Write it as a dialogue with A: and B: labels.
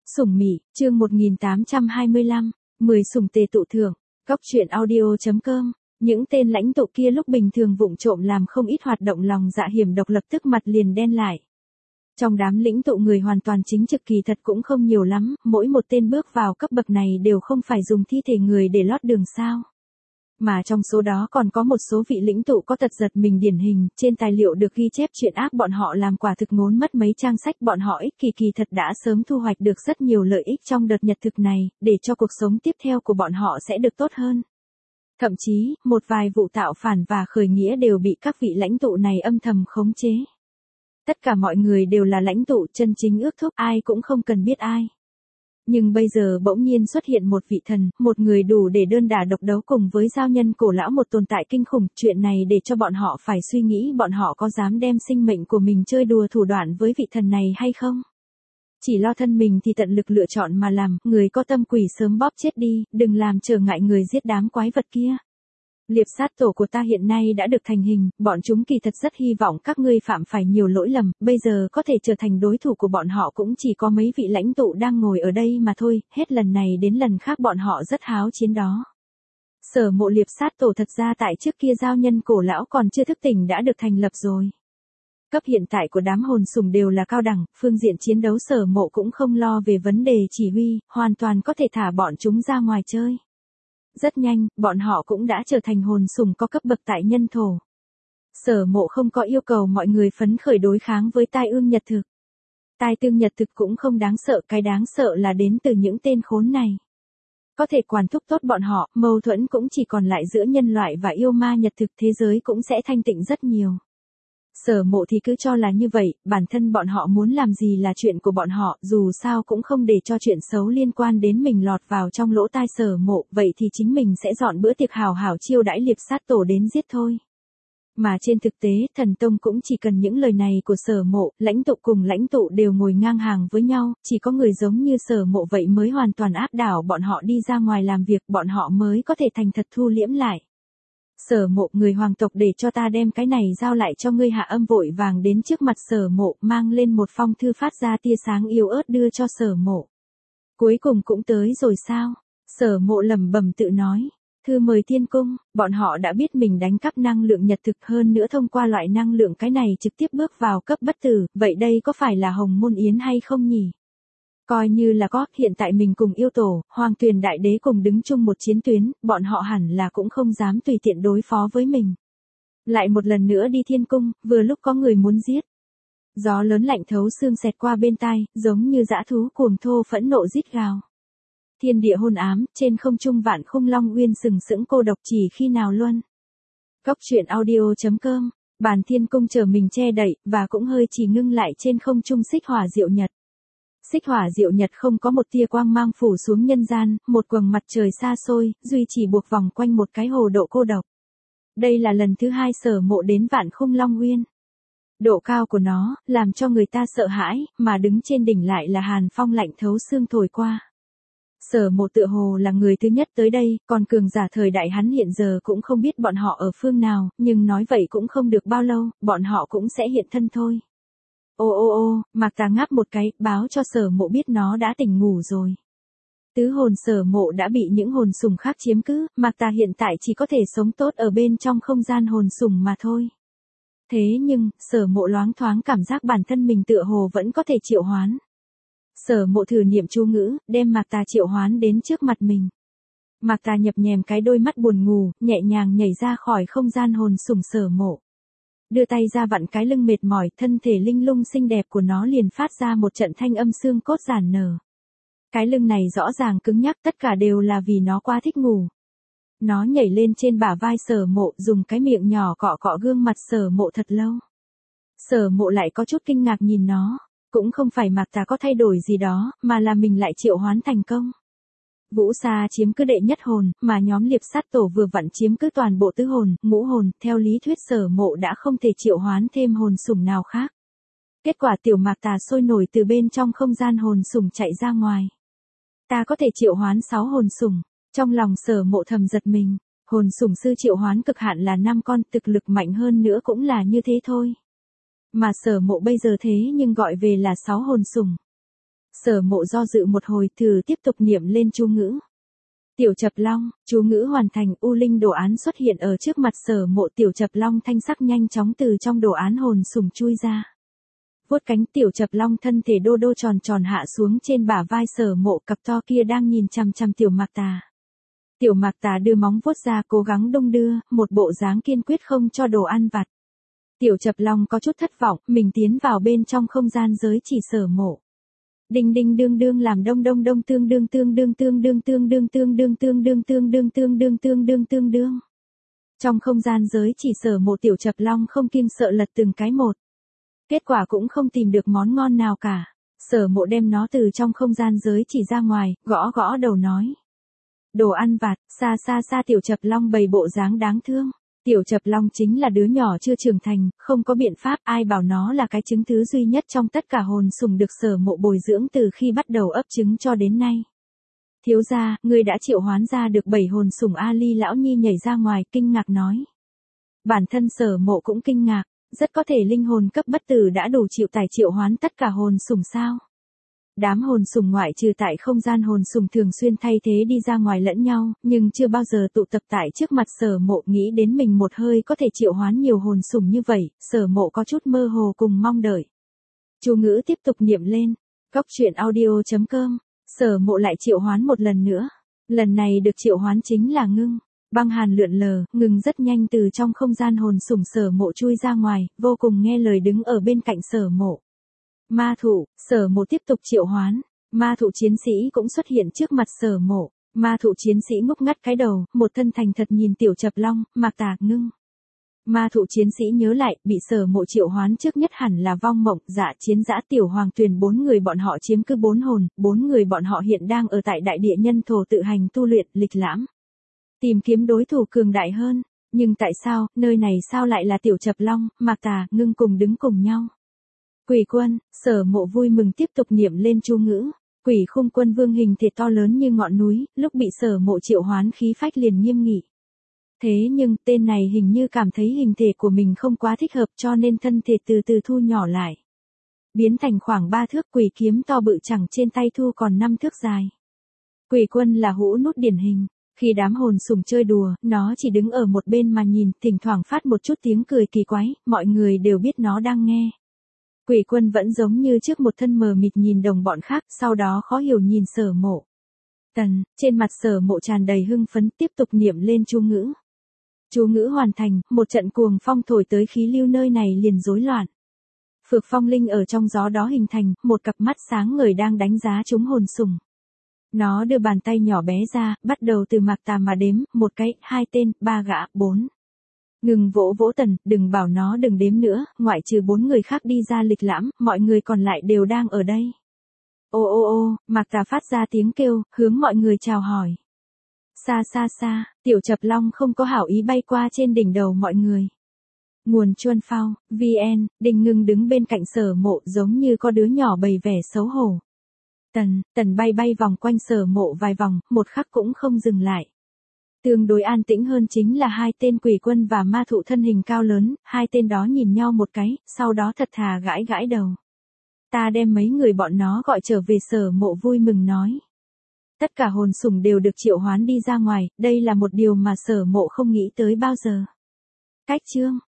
A: Sủng Mị, chương 1825, 10 sủng tề tụ thưởng, góc truyện audio.com. Những tên lãnh tụ kia lúc bình thường vụng trộm làm không ít hoạt động lòng dạ hiểm độc, lập tức mặt liền đen lại. Trong đám lĩnh tụ người hoàn toàn chính trực kỳ thật cũng không nhiều lắm, mỗi một tên bước vào cấp bậc này đều không phải dùng thi thể người để lót đường sao. Mà trong số đó còn có một số vị lĩnh tụ có tật giật mình điển hình, trên tài liệu được ghi chép chuyện ác bọn họ làm quả thực ngốn mất mấy trang sách, bọn họ ích kỳ thật đã sớm thu hoạch được rất nhiều lợi ích trong đợt nhật thực này, để cho cuộc sống tiếp theo của bọn họ sẽ được tốt hơn. Thậm chí, một vài vụ tạo phản và khởi nghĩa đều bị các vị lãnh tụ này âm thầm khống chế. Tất cả mọi người đều là lãnh tụ chân chính ước thúc, ai cũng không cần biết ai. Nhưng bây giờ bỗng nhiên xuất hiện một vị thần, một người đủ để đơn đả độc đấu cùng với giao nhân cổ lão, một tồn tại kinh khủng. Chuyện này để cho bọn họ phải suy nghĩ bọn họ có dám đem sinh mệnh của mình chơi đùa thủ đoạn với vị thần này hay không. Chỉ lo thân mình thì tận lực lựa chọn mà làm, người có tâm quỷ sớm bóp chết đi, đừng làm trở ngại người giết đám quái vật kia. Liệp sát tổ của ta hiện nay đã được thành hình, bọn chúng kỳ thật rất hy vọng các ngươi phạm phải nhiều lỗi lầm, bây giờ có thể trở thành đối thủ của bọn họ cũng chỉ có mấy vị lãnh tụ đang ngồi ở đây mà thôi, hết lần này đến lần khác bọn họ rất háo chiến đó. Sở mộ liệp sát tổ thật ra tại trước kia giao nhân cổ lão còn chưa thức tỉnh đã được thành lập rồi. Cấp hiện tại của đám hồn sủng đều là cao đẳng, phương diện chiến đấu sở mộ cũng không lo về vấn đề chỉ huy, hoàn toàn có thể thả bọn chúng ra ngoài chơi. Rất nhanh, bọn họ cũng đã trở thành hồn sủng có cấp bậc tại nhân thổ. Sở mộ không có yêu cầu mọi người phấn khởi đối kháng với tai ương nhật thực. Tai tương nhật thực cũng không đáng sợ, cái đáng sợ là đến từ những tên khốn này. Có thể quản thúc tốt bọn họ, mâu thuẫn cũng chỉ còn lại giữa nhân loại và yêu ma nhật thực, thế giới cũng sẽ thanh tịnh rất nhiều. Sở mộ thì cứ cho là như vậy, bản thân bọn họ muốn làm gì là chuyện của bọn họ, dù sao cũng không để cho chuyện xấu liên quan đến mình lọt vào trong lỗ tai sở mộ, vậy thì chính mình sẽ dọn bữa tiệc hào hảo chiêu đãi liệp sát tổ đến giết thôi. Mà trên thực tế, thần tông cũng chỉ cần những lời này của sở mộ, lãnh tụ cùng lãnh tụ đều ngồi ngang hàng với nhau, chỉ có người giống như sở mộ vậy mới hoàn toàn áp đảo bọn họ đi ra ngoài làm việc, bọn họ mới có thể thành thật thu liễm lại. Sở mộ, người hoàng tộc để cho ta đem cái này giao lại cho ngươi. Hạ Âm vội vàng đến trước mặt sở mộ, mang lên một phong thư phát ra tia sáng yếu ớt đưa cho sở mộ. Cuối cùng cũng tới rồi sao? Sở mộ lẩm bẩm tự nói. Thư mời thiên cung, bọn họ đã biết mình đánh cắp năng lượng nhật thực, hơn nữa thông qua loại năng lượng cái này trực tiếp bước vào cấp bất tử, vậy đây có phải là hồng môn yến hay không nhỉ? Coi như là có, hiện tại mình cùng yêu tổ, Hoàng Tuyền Đại Đế cùng đứng chung một chiến tuyến, bọn họ hẳn là cũng không dám tùy tiện đối phó với mình. Lại một lần nữa đi thiên cung, vừa lúc có người muốn giết. Gió lớn lạnh thấu xương xẹt qua bên tai, giống như dã thú cuồng thô phẫn nộ rít gào. Thiên địa hôn ám, trên không trung vạn khung long uyên sừng sững cô độc, chỉ khi nào luân. Góc truyện audio.com, bàn thiên cung chờ mình che đậy, và cũng hơi chỉ ngưng lại trên không trung xích hỏa diệu nhật. Xích hỏa diệu nhật không có một tia quang mang phủ xuống nhân gian, một quầng mặt trời xa xôi, duy chỉ buộc vòng quanh một cái hồ độ cô độc. Đây là lần thứ hai sở mộ đến vạn khung long uyên. Độ cao của nó, làm cho người ta sợ hãi, mà đứng trên đỉnh lại là hàn phong lạnh thấu xương thổi qua. Sở mộ tựa hồ là người thứ nhất tới đây, còn cường giả thời đại hắn hiện giờ cũng không biết bọn họ ở phương nào, nhưng nói vậy cũng không được bao lâu, bọn họ cũng sẽ hiện thân thôi. Ô, Mạc Tà ngáp một cái, báo cho sở mộ biết nó đã tỉnh ngủ rồi. Tứ hồn sở mộ đã bị những hồn sủng khác chiếm cứ, Mạc Tà hiện tại chỉ có thể sống tốt ở bên trong không gian hồn sủng mà thôi. Thế nhưng, sở mộ loáng thoáng cảm giác bản thân mình tựa hồ vẫn có thể triệu hoán. Sở mộ thử niệm chú ngữ, đem Mạc Tà triệu hoán đến trước mặt mình. Mạc Tà nhập nhèm cái đôi mắt buồn ngủ, nhẹ nhàng nhảy ra khỏi không gian hồn sủng sở mộ. Đưa tay ra vặn cái lưng mệt mỏi, thân thể linh lung xinh đẹp của nó liền phát ra một trận thanh âm xương cốt giản nở. Cái lưng này rõ ràng cứng nhắc, tất cả đều là vì nó quá thích ngủ. Nó nhảy lên trên bả vai sở mộ, dùng cái miệng nhỏ cọ cọ gương mặt sở mộ thật lâu. Sở mộ lại có chút kinh ngạc nhìn nó, cũng không phải Mạc Tà có thay đổi gì đó, mà là mình lại triệu hoán thành công. Vũ Sa chiếm cứ đệ nhất hồn, mà nhóm liệp sát tổ vừa vặn chiếm cứ toàn bộ tứ hồn, ngũ hồn, theo lý thuyết sở mộ đã không thể triệu hoán thêm hồn sủng nào khác. Kết quả tiểu Mạc Tà sôi nổi từ bên trong không gian hồn sủng chạy ra ngoài. Ta có thể triệu hoán 6 hồn sủng, trong lòng sở mộ thầm giật mình, hồn sủng sư triệu hoán cực hạn là 5 con, thực lực mạnh hơn nữa cũng là như thế thôi. Mà sở mộ bây giờ thế nhưng gọi về là 6 hồn sủng. Sở Mộ do dự một hồi thử tiếp tục niệm lên chú ngữ. Tiểu Chập Long, chú ngữ hoàn thành, U Linh đồ án xuất hiện ở trước mặt Sở Mộ. Tiểu Chập Long thanh sắc nhanh chóng từ trong đồ án hồn sủng chui ra. Vuốt cánh, Tiểu Chập Long thân thể đô đô tròn tròn hạ xuống trên bả vai Sở Mộ, cặp to kia đang nhìn chằm chằm Tiểu Mạc Tà. Tiểu Mạc Tà đưa móng vuốt ra cố gắng đung đưa, một bộ dáng kiên quyết không cho đồ ăn vặt. Tiểu Chập Long có chút thất vọng, mình tiến vào bên trong không gian giới chỉ Sở Mộ. Đinh đinh đương đương làm đông đông đông tương đương tương đương tương đương tương đương tương đương tương đương tương đương tương đương tương đương tương đương. Trong không gian giới chỉ Sở Mộ, Tiểu Chập Long không kiêng sợ lật từng cái một. Kết quả cũng không tìm được món ngon nào cả. Sở Mộ đem nó từ trong không gian giới chỉ ra ngoài, gõ gõ đầu nói. Đồ ăn vặt, xa xa xa. Tiểu Chập Long bày bộ dáng đáng thương. Tiểu Chập Long chính là đứa nhỏ chưa trưởng thành, không có biện pháp, ai bảo nó là cái trứng thứ duy nhất trong tất cả hồn sủng được Sở Mộ bồi dưỡng từ khi bắt đầu ấp trứng cho đến nay. Thiếu gia, ngươi đã triệu hoán ra được 7 hồn sủng. Ali lão nhi nhảy ra ngoài, kinh ngạc nói. Bản thân Sở Mộ cũng kinh ngạc, rất có thể linh hồn cấp bất tử đã đủ chịu tải triệu hoán tất cả hồn sủng sao? Đám hồn sủng ngoại trừ tại không gian hồn sủng thường xuyên thay thế đi ra ngoài lẫn nhau, nhưng chưa bao giờ tụ tập tại trước mặt Sở Mộ. Nghĩ đến mình một hơi có thể triệu hoán nhiều hồn sủng như vậy, Sở Mộ có chút mơ hồ cùng mong đợi. Chú ngữ tiếp tục niệm lên. Goctruyện.audio.com. Sở Mộ lại triệu hoán một lần nữa. Lần này được triệu hoán chính là Ngưng. Băng hàn lượn lờ, Ngưng rất nhanh từ trong không gian hồn sủng Sở Mộ chui ra ngoài, vô cùng nghe lời đứng ở bên cạnh Sở Mộ. Ma thụ, Sở Mộ tiếp tục triệu hoán. Ma thụ chiến sĩ cũng xuất hiện trước mặt Sở Mộ. Ma thụ chiến sĩ ngúc ngắt cái đầu, một thân thành thật nhìn Tiểu Chập Long, Mạc Tà, Ngưng. Ma thụ chiến sĩ nhớ lại, bị Sở Mộ triệu hoán trước nhất hẳn là Vong Mộng, Dạ Chiến Dã, Tiểu Hoàng Tuyền. 4 người bọn họ chiếm cứ 4 hồn, 4 người bọn họ hiện đang ở tại đại địa nhân thổ tự hành tu luyện, lịch lãm. Tìm kiếm đối thủ cường đại hơn, nhưng tại sao, nơi này sao lại là Tiểu Chập Long, Mạc Tà, Ngưng cùng đứng cùng nhau? Quỷ quân, Sở Mộ vui mừng tiếp tục niệm lên chú ngữ. Quỷ Khung Quân Vương hình thể to lớn như ngọn núi, lúc bị Sở Mộ triệu hoán khí phách liền nghiêm nghị. Thế nhưng, tên này hình như cảm thấy hình thể của mình không quá thích hợp cho nên thân thể từ từ thu nhỏ lại. Biến thành khoảng 3 thước, quỷ kiếm to bự chẳng trên tay thu còn 5 thước dài. Quỷ quân là hũ nút điển hình. Khi đám hồn sủng chơi đùa, nó chỉ đứng ở một bên mà nhìn, thỉnh thoảng phát một chút tiếng cười kỳ quái, mọi người đều biết nó đang nghe. Quỷ quân vẫn giống như trước một thân mờ mịt nhìn đồng bọn khác, sau đó khó hiểu nhìn Sở Mộ. Trên mặt Sở Mộ tràn đầy hưng phấn, tiếp tục niệm lên chú ngữ. Chú ngữ hoàn thành, một trận cuồng phong thổi tới, khí lưu nơi này liền rối loạn. Phược phong linh ở trong gió đó hình thành, một cặp mắt sáng ngời đang đánh giá chúng hồn sủng. Nó đưa bàn tay nhỏ bé ra, bắt đầu từ Mạc Tà mà đếm, 1 cái, 2 tên, 3 gã, 4. Ngừng vỗ vỗ Tần, đừng bảo nó đừng đếm nữa, ngoại trừ 4 người khác đi ra lịch lãm, mọi người còn lại đều đang ở đây. Ô ô ô, Mạc Tà phát ra tiếng kêu, hướng mọi người chào hỏi. Xa xa xa, Tiểu Chập Long không có hảo ý bay qua trên đỉnh đầu mọi người. Nguồn Chuân Phao, VN, Đình Ngưng đứng bên cạnh Sở Mộ giống như có đứa nhỏ bày vẻ xấu hổ. Tần bay bay vòng quanh Sở Mộ vài vòng, một khắc cũng không dừng lại. Tương đối an tĩnh hơn chính là 2 tên quỷ quân và ma thụ thân hình cao lớn, 2 tên đó nhìn nhau một cái, sau đó thật thà gãi gãi đầu. Ta đem mấy người bọn nó gọi trở về, Sở Mộ vui mừng nói. Tất cả hồn sủng đều được triệu hoán đi ra ngoài, đây là một điều mà Sở Mộ không nghĩ tới bao giờ. Cách chương